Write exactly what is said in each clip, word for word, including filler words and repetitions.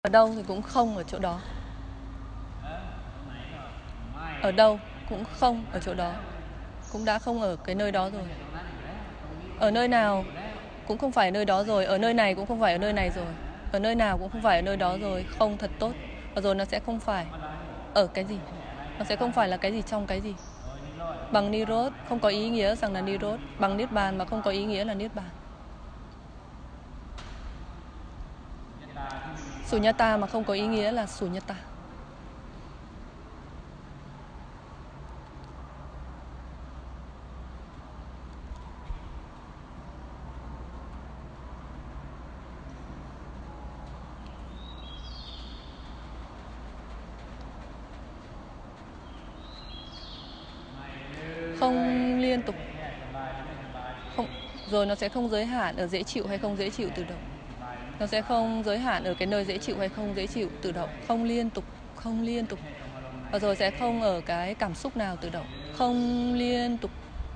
Ở đâu thì cũng không ở chỗ đó. Ở đâu cũng không ở chỗ đó. Cũng đã không ở cái nơi đó rồi. Ở nơi nào cũng không phải nơi đó rồi. Ở nơi này cũng không phải ở nơi này rồi. Ở nơi nào cũng không phải ở nơi đó rồi. Không thật tốt. Và rồi nó sẽ không phải ở cái gì. Nó sẽ không phải là cái gì trong cái gì. Bằng Nirod không có ý nghĩa rằng là Nirod. Bằng Niết Bàn mà không có ý nghĩa là Niết Bàn. Sunyata mà không có ý nghĩa là Sunyata. Không liên tục. Không, rồi nó sẽ không giới hạn ở dễ chịu hay không dễ chịu tự động. Nó sẽ không giới hạn ở cái nơi dễ chịu hay không dễ chịu tự động. Không liên tục, không liên tục. Và rồi sẽ không ở cái cảm xúc nào tự động. Không liên tục.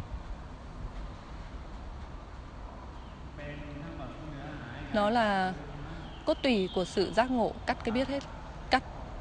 Nó là cốt tủy của sự giác ngộ, cắt cái biết hết. Cắt.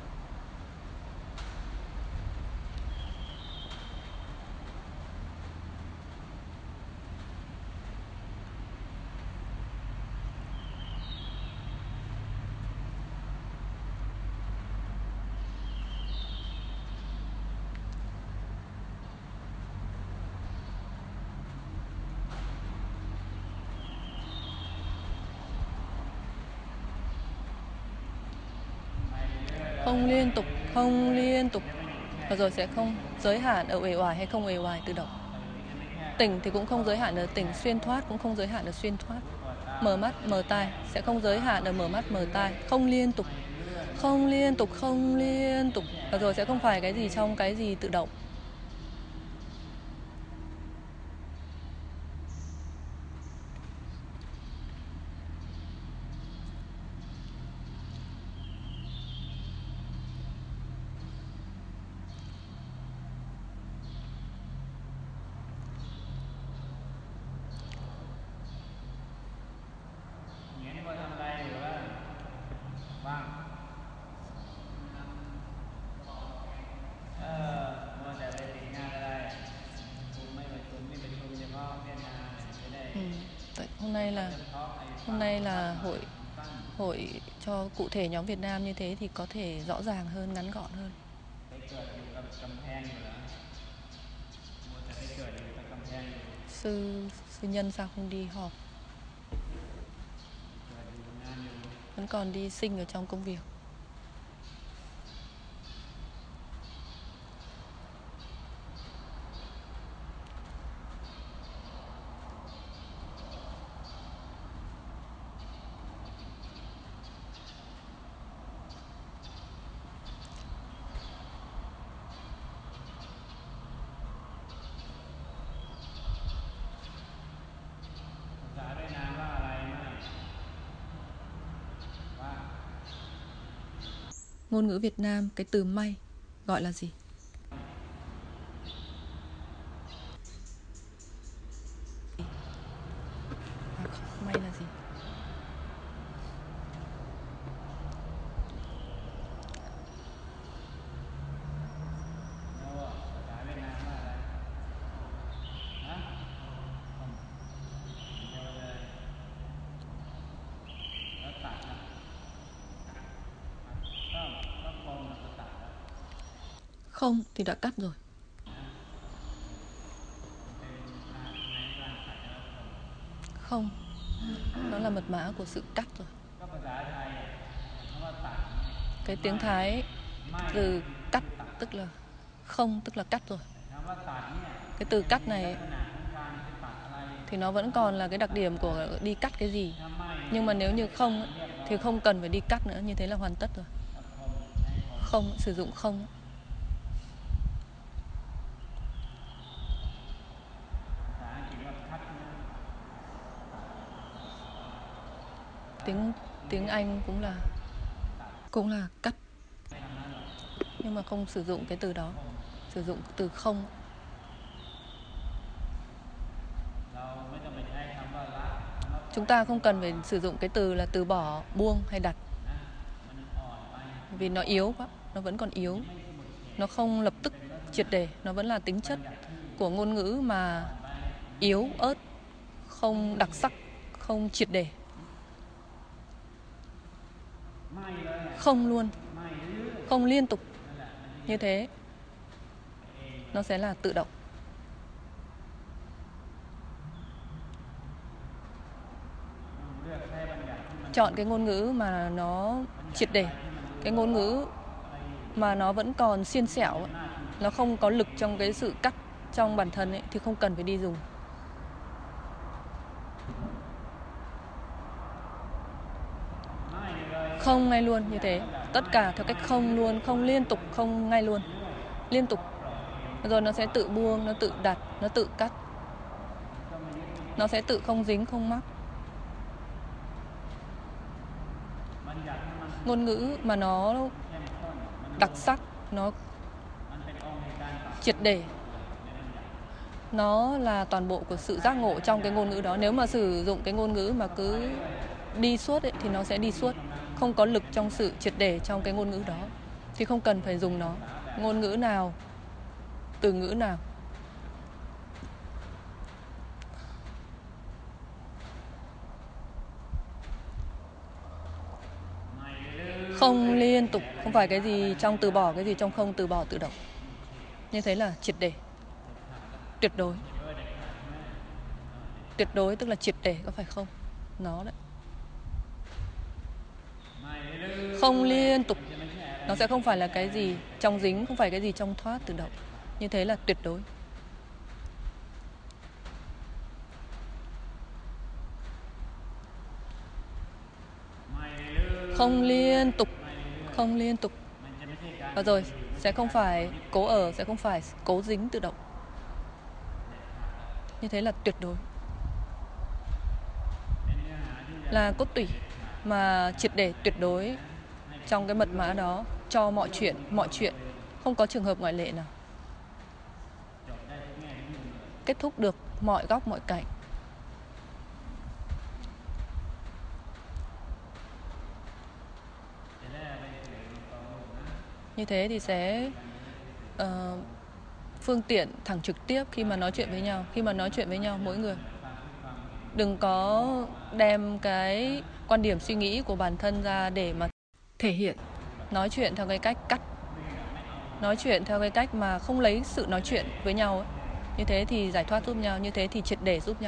Không liên tục, không liên tục. Và rồi sẽ không giới hạn ở uể oải hay không uể oải tự động. Tỉnh thì cũng không giới hạn ở tỉnh, xuyên thoát cũng không giới hạn ở xuyên thoát. Mở mắt, mở tai sẽ không giới hạn ở mở mắt, mở tai. Không liên tục, không liên tục, không liên tục. Và rồi sẽ không phải cái gì trong cái gì tự động. Ừ. Hôm nay là hôm nay là hội hội cho cụ thể nhóm Việt Nam như thế thì có thể rõ ràng hơn, ngắn gọn hơn. Sư sư nhân sao không đi họp? Vẫn còn đi sinh ở trong công việc. Ngôn ngữ Việt Nam, cái từ may gọi là gì? À, không, may là gì? Không thì đã cắt rồi. Không, nó là mật mã của sự cắt rồi. Cái tiếng Thái từ cắt tức là không, tức là cắt rồi. Cái từ cắt này thì nó vẫn còn là cái đặc điểm của đi cắt cái gì. Nhưng mà nếu như không thì không cần phải đi cắt nữa, như thế là hoàn tất rồi. Không, sử dụng không. Tiếng tiếng Anh cũng là cũng là cắt. Nhưng mà không sử dụng cái từ đó. Sử dụng từ không. Chúng ta không cần phải sử dụng cái từ là từ bỏ, buông hay đặt. vì nó yếu quá, nó vẫn còn yếu. Nó không lập tức triệt để, nó vẫn là tính chất của ngôn ngữ mà yếu ớt, không đặc sắc, không triệt để. Không luôn, không liên tục. Như thế nó sẽ là tự động. Chọn cái ngôn ngữ mà nó triệt để, cái ngôn ngữ mà nó vẫn còn xiên xẻo, nó không có lực trong cái sự cắt trong bản thân ấy, thì không cần phải đi dùng. Không ngay luôn, như thế. Tất cả theo cách không luôn, không liên tục, không ngay luôn. Liên tục. Rồi nó sẽ tự buông, nó tự đặt, nó tự cắt. Nó sẽ tự không dính, không mắc. Ngôn ngữ mà nó đặc sắc, nó triệt để, nó là toàn bộ của sự giác ngộ trong cái ngôn ngữ đó. Nếu mà sử dụng cái ngôn ngữ mà cứ đi suốt ấy, thì nó sẽ đi suốt. Không có lực trong sự triệt để trong cái ngôn ngữ đó, thì không cần phải dùng nó. Ngôn ngữ nào, từ ngữ nào. Không liên tục, không phải cái gì trong từ bỏ, cái gì trong không, từ bỏ tự động. Như thế là triệt để, tuyệt đối. Tuyệt đối tức là triệt để, có phải không? Nó đấy. Không liên tục, nó sẽ không phải là cái gì trong dính, không phải cái gì trong thoát tự động. Như thế là tuyệt đối. Không liên tục, không liên tục. Và rồi sẽ không phải cố ở, sẽ không phải cố dính tự động. Như thế là tuyệt đối. Là cốt tủy mà triệt để tuyệt đối trong cái mật mã đó cho mọi chuyện, mọi chuyện, không có trường hợp ngoại lệ nào. Kết thúc được mọi góc, mọi cạnh. Như thế thì sẽ uh, phương tiện thẳng trực tiếp khi mà nói chuyện với nhau. Khi mà nói chuyện với nhau, mỗi người đừng có đem cái quan điểm suy nghĩ của bản thân ra để mà thể hiện. Nói chuyện theo cái cách cắt, nói chuyện theo cái cách mà không lấy sự nói chuyện với nhau ấy. Như thế thì giải thoát giúp nhau, như thế thì triệt để giúp nhau.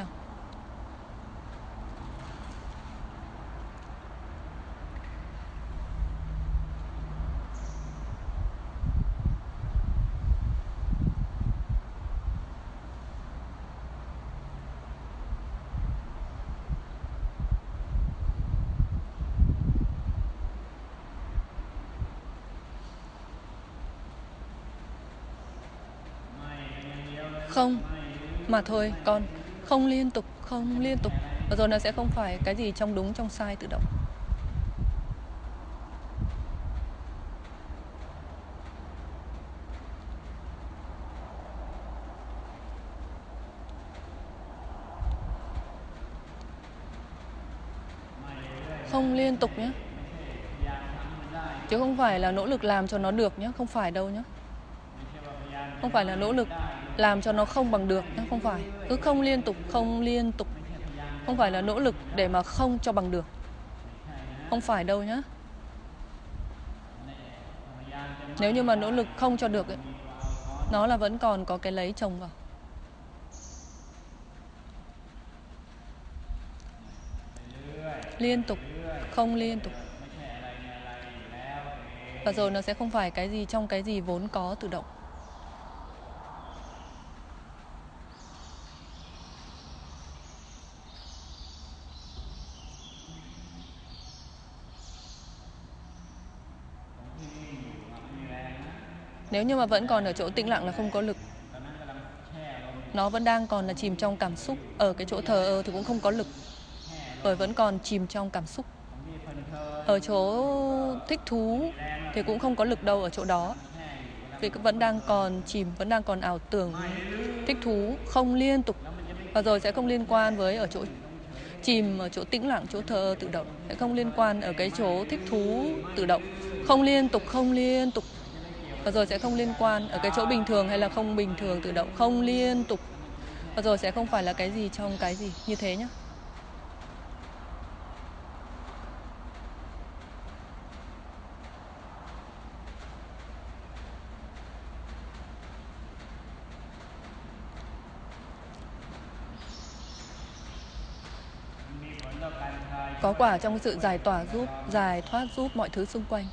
Không mà thôi con, không liên tục, không liên tục. Và rồi nó sẽ không phải cái gì trong đúng trong sai tự động. Không liên tục nhé, chứ không phải là nỗ lực làm cho nó được nhé, không phải đâu nhé. Không phải là nỗ lực làm cho nó không bằng được nhé, không phải. Cứ không liên tục, không liên tục. Không phải là nỗ lực để mà không cho bằng được. Không phải đâu nhé. Nếu như mà nỗ lực không cho được ấy, nó là vẫn còn có cái lấy chồng vào. Liên tục, không liên tục. Và rồi nó sẽ không phải cái gì trong cái gì vốn có tự động. Nếu như mà vẫn còn ở chỗ tĩnh lặng là không có lực. Nó vẫn đang còn là chìm trong cảm xúc. Ở cái chỗ thờ ơ thì cũng không có lực, bởi vẫn còn chìm trong cảm xúc. Ở chỗ thích thú thì cũng không có lực đâu ở chỗ đó, vì vẫn đang còn chìm, vẫn đang còn ảo tưởng thích thú, không liên tục. Và rồi sẽ không liên quan với ở chỗ chìm ở chỗ tĩnh lặng, chỗ thờ ơ tự động, sẽ không liên quan ở cái chỗ thích thú tự động, không liên tục, không liên tục, và rồi sẽ không liên quan ở cái chỗ bình thường hay là không bình thường tự động, không liên tục, và rồi sẽ không phải là cái gì trong cái gì, như thế nhé. Có quả trong sự giải tỏa giúp, giải thoát giúp mọi thứ xung quanh.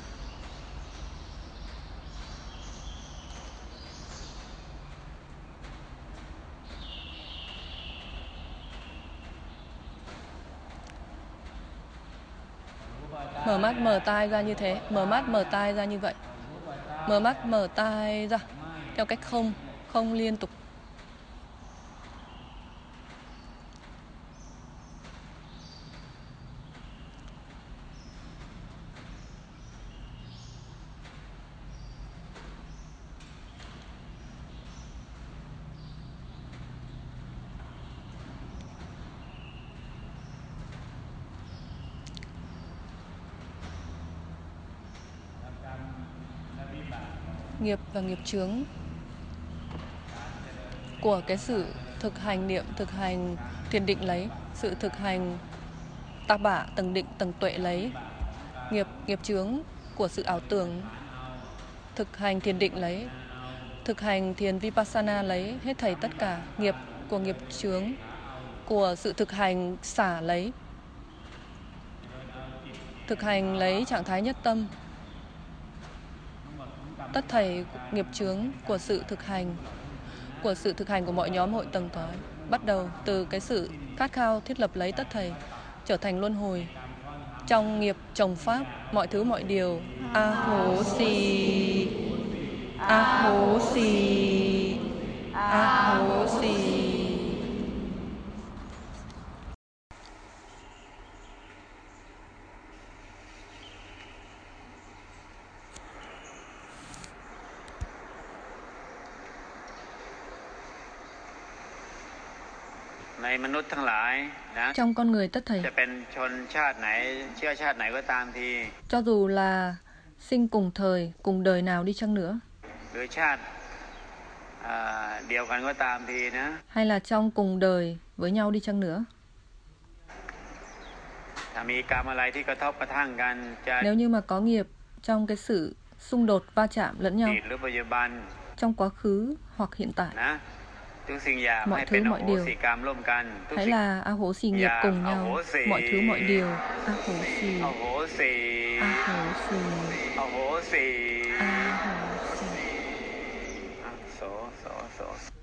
Mở mắt mở tai ra như thế, mở mắt mở tai ra như vậy, mở mắt mở tai ra theo cách không, không liên tục. Nghiệp và nghiệp chướng của cái sự thực hành niệm, thực hành thiền định lấy, sự thực hành tác bả, tầng định, tầng tuệ lấy, nghiệp, nghiệp chướng của sự ảo tưởng, thực hành thiền định lấy, thực hành thiền Vipassana lấy, hết thảy tất cả nghiệp của nghiệp chướng của sự thực hành xả lấy, thực hành lấy trạng thái nhất tâm, tất thảy nghiệp chướng của sự thực hành, của sự thực hành của mọi nhóm hội tầng cõi, bắt đầu từ cái sự khát khao thiết lập lấy tất thảy, trở thành luân hồi. Trong nghiệp trồng pháp, mọi thứ mọi điều, a hố xì, a hố xì, a hố xì. Trong con người tất thảy, cho dù là sinh cùng thời, cùng đời nào đi chăng nữa, hay là trong cùng đời với nhau đi chăng nữa, nếu như mà có nghiệp trong cái sự xung đột va chạm lẫn nhau, trong quá khứ hoặc hiện tại, mọi thứ mọi điều hãy là a hố xì nghiệp cùng nhau, mọi thứ mọi điều a hố xì, a hố xì, a hố xì, a hố xì.